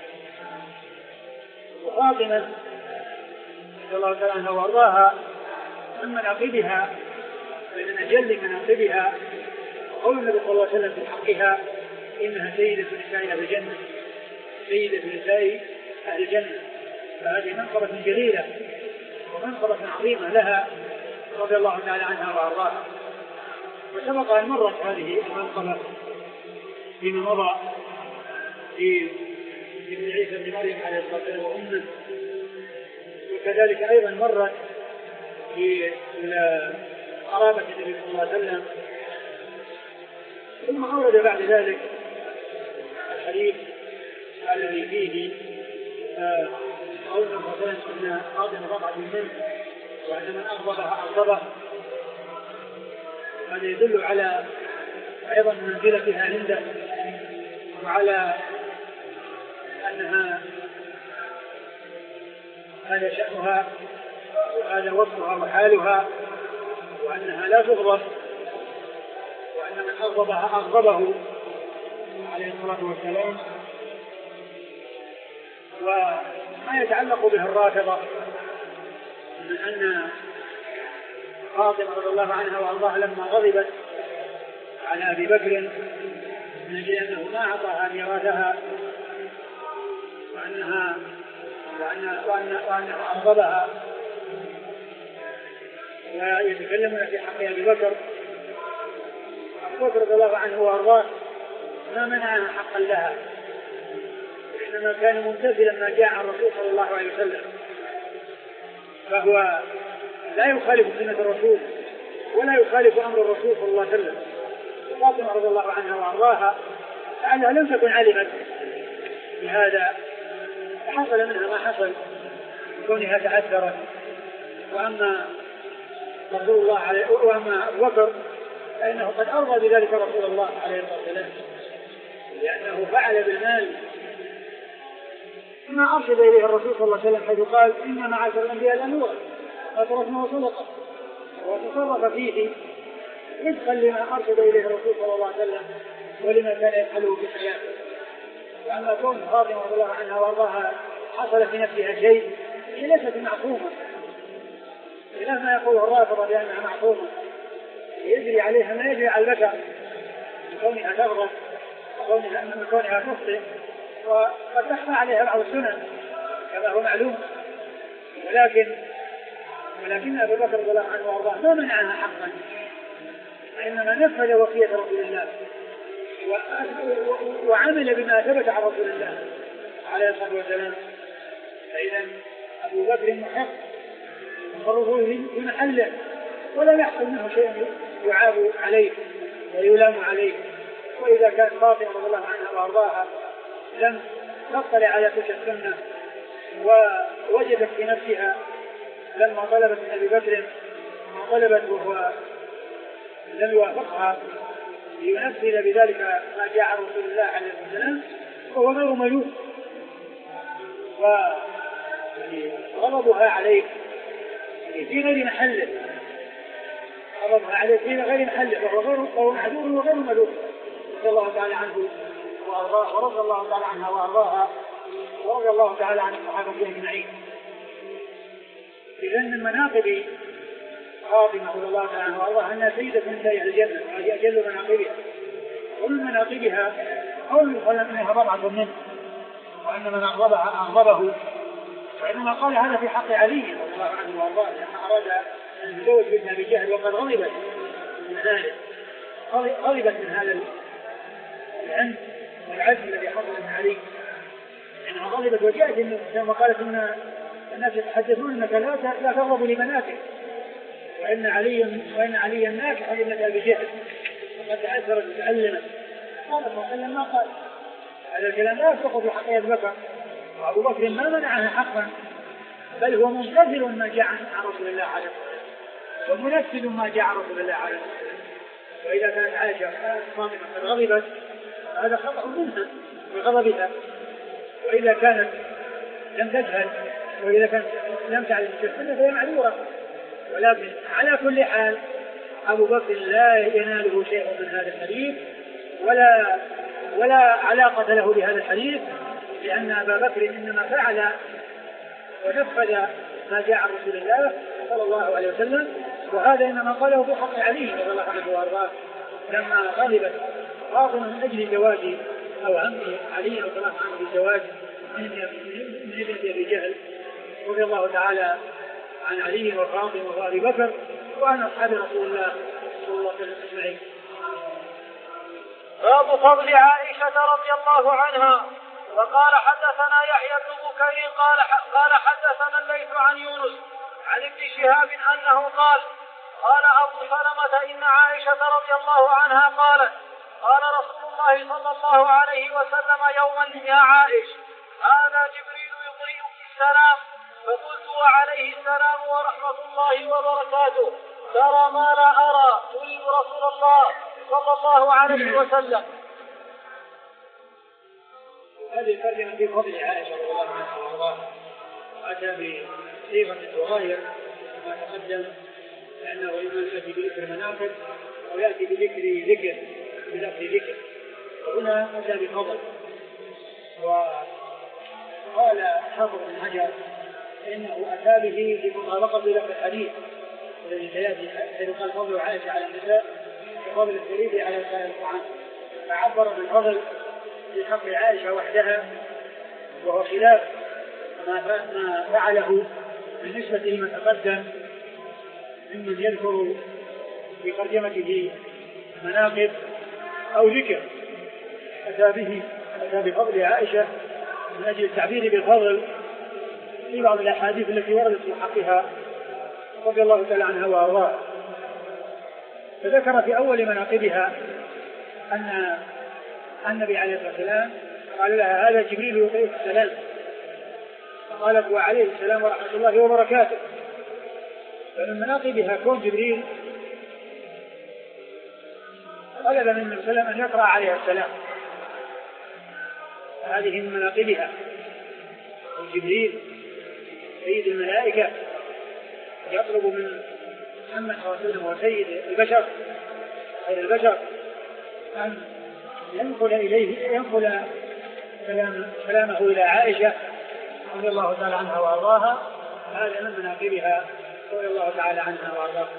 وفاطمة رضي الله تعالى عنها وأرضاها من مناقبها من أجل مناقبها قول النبي صلى الله عليه وسلم في حقها: إنها سيدة نساء أهل الجنة، سيدة نساء أهل الجنة. فهذه منقبة جليلة ومنقبة عظيمة لها رضي الله تعالى عنها وأرضاها. وسبق أن مرت هذه المنقبة فيما مضى في ابن عيسى بن مريم عليه الصلاة والسلام وأمه، وكذلك أيضا مرت في قرابة النبي صلى الله عليه وسلم. ثم أورد بعد ذلك الحديث الذي فيه قول الرسول أن فاطمة بضعة منه وأن من أغضبها أغضبه. هذا يدل على أيضا منزلتها عنده وعلى أنها هذا شأنها وهذا وصفها وحالها، وأنها لا تغضب، وأن من أغضبها أغضبه عليه الصلاة والسلام. وما يتعلق به الرافضة من أن فاطمة رضي الله عنها وأرضاها لما غضبت على أبي بكر من أجل أنه ما أعطاها ميراثها وأنها وأن وأن وأنه أغضبها، ويتكلمون في حق أبي بكر. أبو بكر رضي الله عنه وأرضاه ما منعها حقا لها، إنما كان ممتثلا ما جاء عن الرسول صلى الله عليه وسلم، فهو لا يخالف سنة الرسول ولا يخالف أمر الرسول صلى الله عليه وسلم. فاطمة رضي الله عنها وأرضاها لأنها لم تكن علمت بهذا فحصل منها ما حصل كونها تأثرت. وأما رسول الله عليه وأما أبو بكر فإنه قد أرضى بذلك رسول الله عليه الصلاة والسلام، لأنه فعل بالمال ما أرشد إليه الرسول صلى الله عليه وسلم، حيث قال: إن معاشر الأنبياء لنور فتركنا صدقة، وتصرف فيه رزقا لما أرشد إليه الرسول صلى الله عليه وسلم ولما كان يفعله في حياته. وأما كون فاطمة رضي الله عنها وأرضاها حصل في نفسها شيء هي ليست معصومة، خلاف ما يقوله الرافضة بأنها معصومة يجري عليها ما يجري على البشر من كونها تغضب ومن كونها تخطئ، وقد تخفى عليها بعض السنن كما هو معلوم. ولكن ولكن أبو بكر رضي الله عنه وأرضاه ما منعها حقا، وإنما نفذ وصية رسول الله وعمل بما ثبت عن رسول الله عليه الصلاة والسلام. فإذا أبو بكر محق تصرفه في محله ولا يحصل منه شيء يعاب عليه ويلام عليه، وإذا كانت فاطمة رضي الله عنها وأرضاها لم تطلع على تلك السنة ووجدت في نفسها لما طلبت من أبي بكر ما طلبت وهو لم يوافقها لينفذ بذلك ما جاء عن رسول الله عليه الصلاة والسلام وهو غير ملوك، وغضبها عليه في غير محله، غضبها عليه في غير محله وهو غير وهو معذور وغير ملوك، رضي الله تعالى عنه وأرضاه ورضي الله تعالى عنها وأرضاها ورضي الله تعالى عن الصحابة أجمعين. إذن من مناقب فاطمة رضي الله تعالى عنها وأرضاها أنها سيدة نساء الجنة، وهذه أجل مناقبها. ومن مناقبها قول يقال أنها بضعة منه وأن من أغضبها أغضبه، وإنما قال هذا في حق علي رضي الله عنه وأرضاه لما أراد أن يتزوج بابن أبي جهل وقد غضبت من ذلك، غضبت من هذا العند والعزم الذي حصل من علي، إنها غضبت وجاءت ثم قالت إن الناس يتحدثون أنك لا لا تغضب لمناكب، وإن علي وإن عليا ناكح لابنة أبي جهل وقد تأثرت وتألمت. قال صلى الله عليه وسلم ما قال هذا الكلام لا يسقط في حق أبي بكر، وأبو بكر ما منعها حقا بل هو ممتثل ما جاء عن رسول الله عليه الصلاة والسلام ومنفذ ما جاء عن رسول الله عليه الصلاة والسلام. وإذا كانت عائشة فاطمة قد غضبت هذا خطأ منها بغضبها، وإذا كانت لم تجهل وإذا كانت لم تعلم السنة فهي معذورة. ولكن على كل حال أبو بكر لا يناله شيء من هذا الحديث ولا ولا علاقة له بهذا الحديث، لأن أبا بكر إنما فعل ونفذ ما جاء عن رسول الله صلى الله عليه وسلم، وهذا إنما قاله في حق علي رضي الله عنه وأرضاه لما غضبت فاطمة من أجل زواج أو عمه علي رضي الله عنه بالزواج من ابنة أبي جهل رضي الله تعالى عن علي وفاطمة وأبي بكر وعن أصحاب رسول الله صلى الله عليه وسلم أجمعين. باب فضل عائشة رضي الله عنها. وقال حدثنا يحيى بن بكير قال قال حدثنا الليث عن يونس عن ابن شهاب أنه قال قال أبو سلمة إن عائشة رضي الله عنها قالت قال رسول الله صلى الله عليه وسلم يوما يا عائش هذا جبريل يقرئك السلام، فقلت وعليه السلام ورحمة الله وبركاته، ترى ما لا أرى تريد رسول الله صلى الله عليه وسلم. هذه الترجمة في فضل عائشة رضي الله عنها وأرضاها، أتى بصيغة تغاير ما تقدم، لأنه إما يأتي بذكر مناقب أو يأتي بذكر ذكر بلفظ ذكر، وهنا أتى بفضل. وقال حافظ بن حجر إنه أتى به لمطابقة لفظ الحديث الذي سيأتي حيث قال فضل عائشة على النساء وفضل السرير على سائر الطعام، فعبر بالفضل في حق عائشة وحدها، وهو خلاف ما فعله بالنسبة لما تقدم ممن يذكر في ترجمته مناقب أو ذكر. أتى به أتى بفضل عائشة من أجل التعبير بالفضل في بعض الأحاديث التي وردت في حقها رضي الله تعالى عنها وأرضاها. فذكر في أول مناقبها أن النبي عليه الصلاة والسلام قال لها هذا جبريل يقرئك السلام، قالت وعليه السلام ورحمة الله وبركاته. فمن مناقبها كون جبريل طلب من النبي صلى الله عليه وسلم أن يقرأ عليها السلام، هذه من مناقبها. وجبريل سيد الملائكة يطلب من محمد صلى الله عليه وسلم وسيد البشر خير البشر أن ينقل إليه ينقل سلام سلامه إلى عائشة رضي الله تعالى عنها وأرضاها. هذا من مناقبها رضي الله تعالى عنها وأرضاها.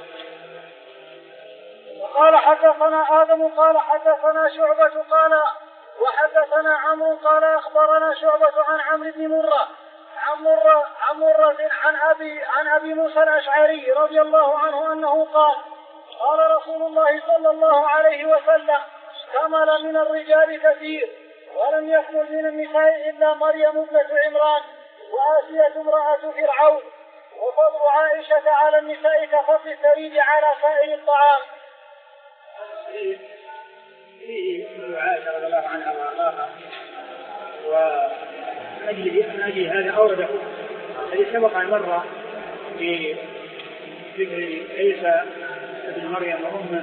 وقال حدثنا آدم قال حدثنا شعبة قال وحدثنا عمرو قال أخبرنا شعبة عن عمرو بن مرة عن مرة عن مرة عن أبي عن أبي موسى الأشعري رضي الله عنه أنه قال قال رسول الله صلى الله عليه وسلم كمل من الرجال كثير ولم يكمل من النساء إلا مريم ابنة عمران وآسية امرأة فرعون، وفضل عائشة على النساء كفضل الثريد على سائر الطعام. فيه ابن عائشة رضي الله عنها وأرضاها، ومن أجل هذا أورده الذي سبق أن مر في ذكر عيسى ابن مريم وأمه،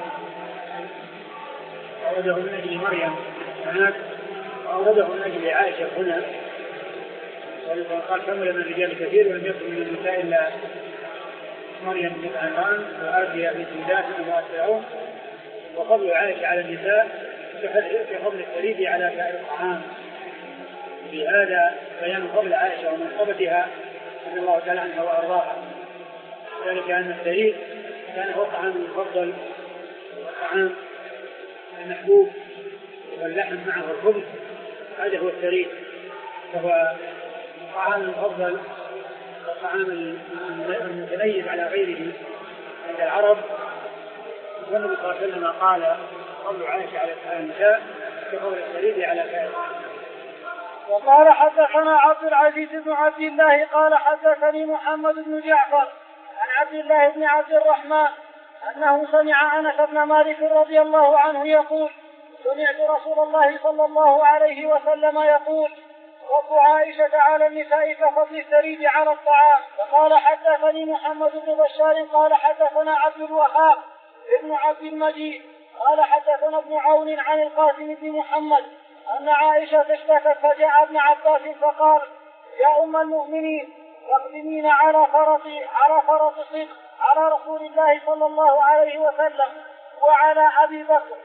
أورده من أجل مريم هناك وأورده من أجل عائشة هنا. قال كمل من الرجال كثير ولم يكن من النساء إلا مريم بن عمران وآسيا بنت مداس وامرأة فرعون. وفضل عائشة على النساء في فضل الثريد على سائر الطعام. في هذا بيان فضل عائشة ومنقبتها رضي الله تعالى عنها وأرضاها، ذلك أن الثريد كان هو الطعام المفضل والطعام المحبوب واللحم معه الخبز، هذا هو الثريد، فهو الطعام المفضل والطعام المتميز على غيره عند العرب. والنبي صلى الله عليه وسلم قال فضل عائشة على النساء كفضل الثريد على سائر. وقال حدثنا عبد العزيز بن عبد الله قال حدثني محمد بن جعفر عن عبد الله بن عبد الرحمن أنه سمع أنس بن مالك رضي الله عنه يقول سمعت رسول الله صلى الله عليه وسلم يقول فضل عائشة على النساء كفضل الثريد على الطعام. وقال حدثني محمد بن بشار قال حدثنا عبد الوهاب ابن عبد المجيد قال حدثنا ابن عون عن القاسم بن محمد أن عائشة اشتكت فجاء ابن عباس فقال يا أم المؤمنين تقدمين على فرط على فرط صدق على رسول الله صلى الله عليه وسلم وعلى أبي بكر.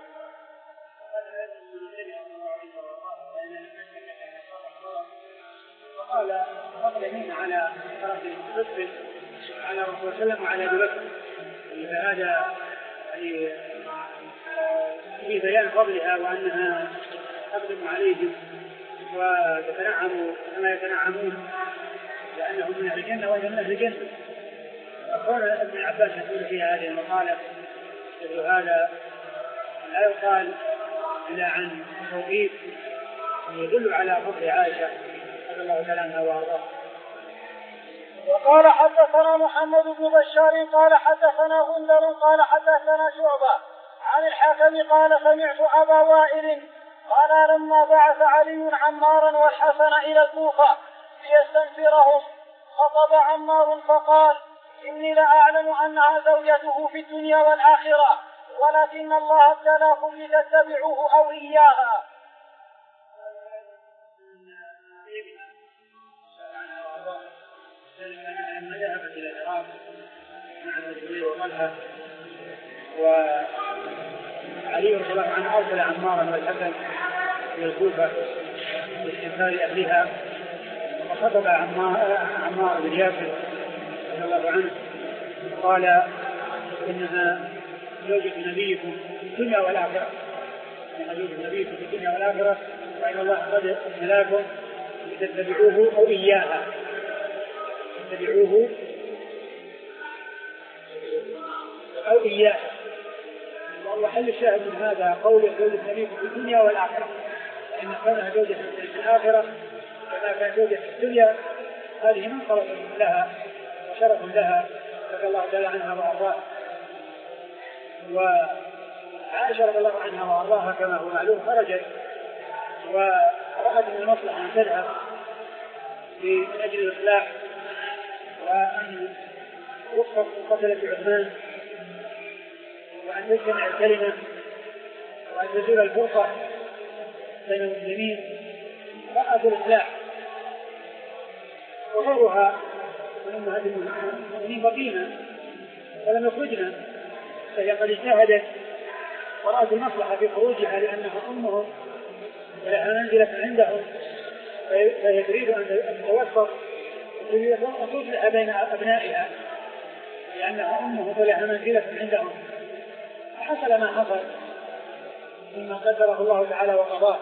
قال تقدمين على فرط صدق على رسول الله صلى الله عليه وسلم وعلى أبي بكر، فهذا في بيان فضلها وأنها تقدم عليهم وتتنعم كما يتنعمون لأنهم من أهل الجنة وهم من أهل الجنة. وقال ابن عباس يقول في هذه المقالة مثل هذا لا يقال إلا عن توقيت يدل على فضل عائشة رضي الله تعالى عنها وأرضاها. وقال حدثنا محمد بن بشار قال حدثنا غندر قال حدثنا شعبة عن الحكم قال سمعت أبا وائل قال لما بعث علي عمارا والحسن إلى الكوفة ليستنفرهم خطب عمار فقال إني لأعلم أنها زوجته في الدنيا والآخرة ولكن الله ابتلاكم لتتبعوه أو إياها. لما ذهبت إلى العراق مع الزبير وطلحة وعلي رضي الله عنه أرسل عمارا والحسن إلى الكوفة لاستنفار أهلها، وخطب عمار بن ياسر رضي الله عنه قال إنها زوجة نبيكم في الدنيا والآخرة، إنها زوجة نبيكم في الدنيا والآخرة وإن الله قد ابتلاكم لتتبعوه أو إياها، تتبعوه أو إياه. وحل الشاهد من هذا قول زوجة نبيكم في الدنيا والآخرة، فإن كونها زوجة في الآخرة كما كان زوجة في الدنيا هذه منقبة لها وشرف لها رضي الله تعالى عنها وأرضاها. وعائشة رضي الله عنها وأرضاها كما هو معلوم خرجت ورأت من المصلحة أن تذهب من أجل الإصلاح وأن توقف قتلة عثمان وأن تجتمع الكلمة وأن تزول الفرقة بين المسلمين. رأت الإصلاح وغيرها من أمهات المؤمنين بقينا ولم يخرجنا، فهي قد اجتهدت ورأت المصلحة في خروجها لأنها أمهم ولها منزلة عندهم، فهي تريد أن تتوسط وتصلح بين أبنائها لأنها أمهم ولها منزلة عندهم. فحصل ما حصل مما قدره الله تعالى وقضاه.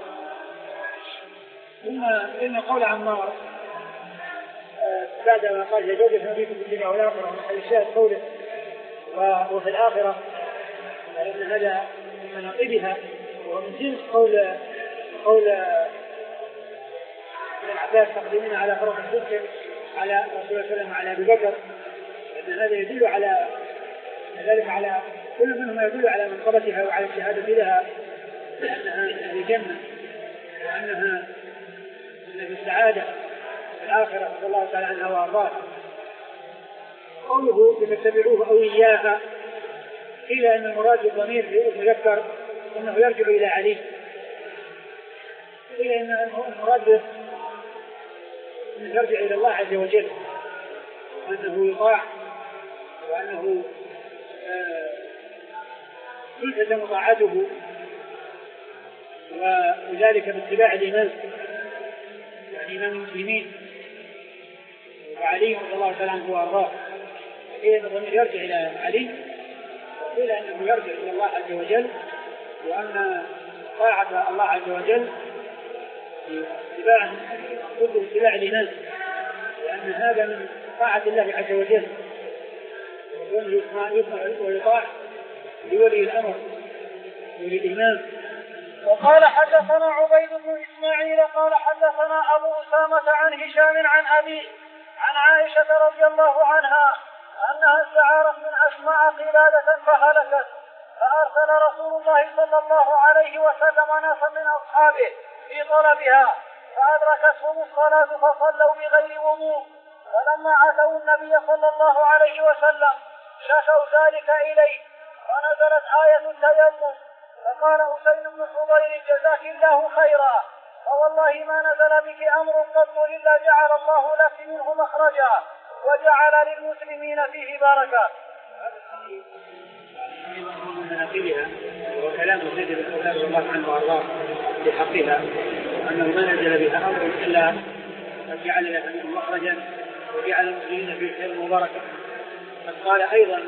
ثم إن قول عمار بعدما قال لزوجة نبيكم في الدنيا والآخرة الشاهد قوله وفي الآخرة لأن هذا من مناقبها ومن جنس قول قول ابن عباس تقديمين على فرق الصدق على رسول الله صلى الله عليه وسلم وعلى أبي بكر، لأن هذا يدل على ذلك على كل منهم يدل على منقبتها وعلى الشهادة لها لأنها من أهل الجنة وأنها من السعادة في الآخرة رضي الله تعالى عنها وأرضاها. قوله لتتبعوه أو إياها قيل أن المراد بالضمير المذكر أنه يرجع إلى علي، قيل أن المراد به أنه يرجع إلى الله عز وجل وأنه يطاع وأنه يلزم طاعته وذلك باتباع الإمام يعني إمام المسلمين وعلي رضي الله تعالى عنه وأرضاه. قيل أن الضمير يرجع إلى علي وقيل أنه يرجع إلى الله عز وجل وأن طاعة الله عز وجل اتباع ضد اتباع الإمام لأن هذا من طاعة الله عز وجل ويسمع ويطاع لولي الأمر وللإمام. وقال حدثنا عبيد بن إسماعيل قال حدثنا أبو أسامة عن هشام عن أبيه عن عائشة رضي الله عنها أنها استعارت من أسماء قلادة فهلكت فأرسل رسول الله صلى الله عليه وسلم ناسا من أصحابه في طلبها فأدركتهم الصلاة فصلوا بغير وضوء فلما أتوا النبي صلى الله عليه وسلم شكوا ذلك إليه ونزلت آية التيمم فقال أسيد بن حضير جزاك الله خيرا فوالله ما نزل بك أمر قط إلا جعل الله لك منه مخرجا وجعل للمسلمين فيه بركة. من مناقبها وكلام سيد بن حضير رضي الله عنه وارضاه بحقها انه ما نزل بها امر الا جعل لها منه مخرجا وجعل المسلمين فيه خير وبركه. قال ايضا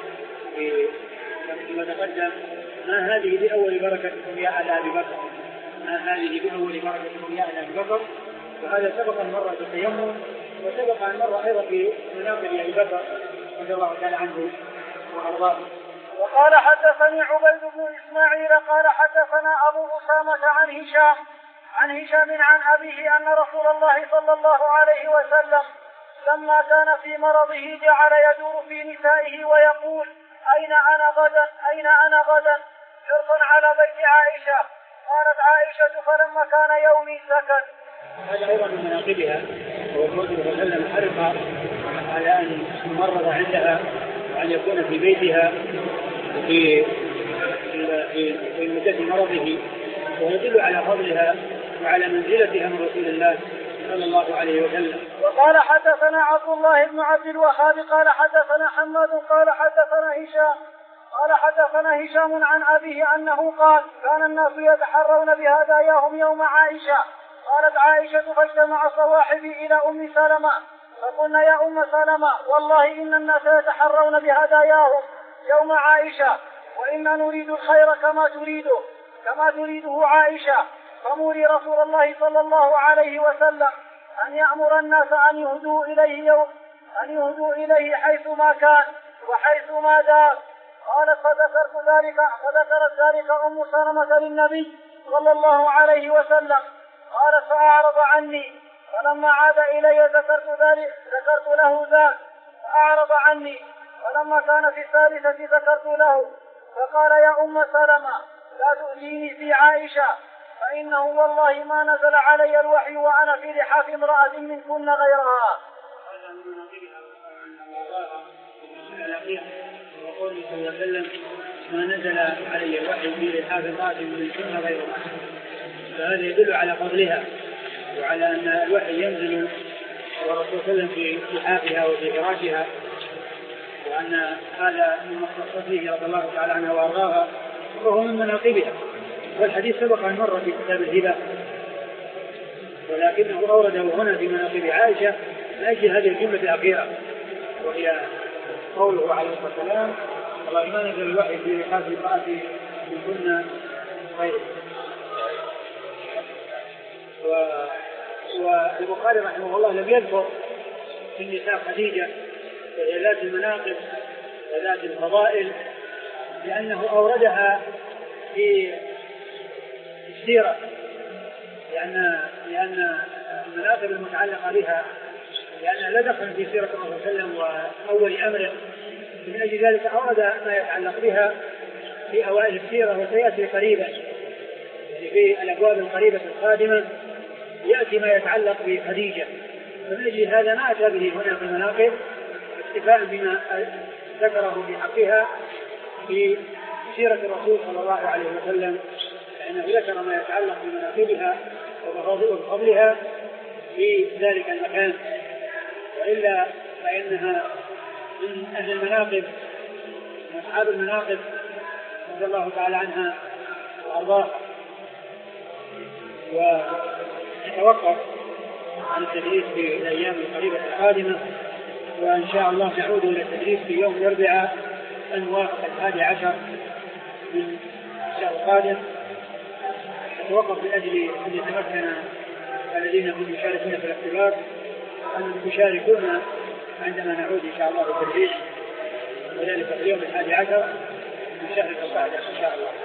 كما تقدم ما هذه بأول بركة يا على أبي بكر ما هذه بأول بركة يا على أبي بكر وهذا سبق المرة في التيمم وسبق المرة أيضا في مناقب أبي بكر رضي الله تعالى عنه وأرضاه. وقال حدثني عبيد بن إسماعيل قال حدثنا أبو أسامة عن هشام عن هشام عن أبيه أن رسول الله صلى الله عليه وسلم لما كان في مرضه جعل يدور في نسائه ويقول أين أنا غدا أين أنا غدا حرصا على بيت عائشة. قالت عائشة فلما كان يومي سكت. هذا أيضا من مناقبها وقوله صلى الله عليه وسلم حرص على أن يمرض عندها وأن يكون في بيتها في في في مدة مرضه ويدل على فضلها وعلى منزلتها من رسول الله صلى الله عليه وسلم. وقال حدثنا عبد الله بن عبد الوهاب قال حدثنا حماد قال حدثنا هشام قال حدثنا هشام عن أبيه أنه قال كان الناس يتحرون بهداياهم يوم عائشة. قالت عائشة فاجتمع صواحبي إلى أم سلمة فقلنا يا أم سلمة والله إن الناس يتحرون بهداياهم يوم عائشة وإنا نريد الخير كما تريده كما تريده عائشة فموري رسول الله صلى الله عليه وسلم أن يأمر الناس أن يهدوا إليه يوم أن يهدوا إليه حيث ما كان وحيث ما دار. قالت فذكرت ذلك فذكرت ذلك أم سلمة للنبي صلى الله عليه وسلم قالت فأعرض عني فلما عاد إلي ذكرت ذلك ذكرت له ذلك فأعرض عني فلما كان في الثالثة ذكرت له فقال يا أم سلمة لا تؤذيني في عائشة فإنه والله ما نزل علي الوحي وأنا في لحاف امرأة منكن غيرها. وقوله صلى الله عليه وسلم ما نزل علي الوحي في لحاف امرأة منكن غيرها فهذا يدل على فضلها وعلى أن الوحي ينزل والرسول صلى الله عليه وسلم في لحافها وفي فراشها وأن هذا من مختصته رضي الله تعالى عنها وأرضاها وهو من مناقبها. والحديث سبق أن مر في كتاب الهبة ولكنه أورده هنا في مناقب عائشة من أجل هذه الجملة الأخيرة وهي قوله عليه الصلاة والسلام والله ما نزل الوحي في لحاف امرأة منكن غيره. والبخاري رحمه الله لم يذكر في النساء خديجة وهي ذات المناقب وذات الفضائل لأنه أوردها في السيرة لأن لأن المناقب المتعلقة بها لأنها لا دخل في سيرة الرسول صلى الله عليه وسلم وأول أمره من أجل ذلك أورد ما يتعلق بها في أوائل السيرة وسيأتي قريبا في الأبواب القريبة القادمة يأتي ما يتعلق بخديجة، فمن أجل هذا ما أتى به هنا في المناقب اكتفاء بما ذكره في حقها في سيرة الرسول صلى الله عليه وسلم، لأنه ذكر ما يتعلق بمناقبها وفضلها في ذلك المكان، وإلا فإنها من أهل المناقب وأصحاب المناقب رضي الله تعالى عنها وأرضاها. ونتوقف عن التدريس في الأيام القريبة القادمة، وإن شاء الله نعود إلى التدريس في يوم الأربعاء الموافق الحادي عشر من الشهر القادم. نتوقف من أجل أن يتمكن الذين هم يشاركون في الاختبار أن يشاركون عندما نعود إن شاء الله في التدريس، وذلك في اليوم الحادي عشر من شهر القادم إن شاء الله.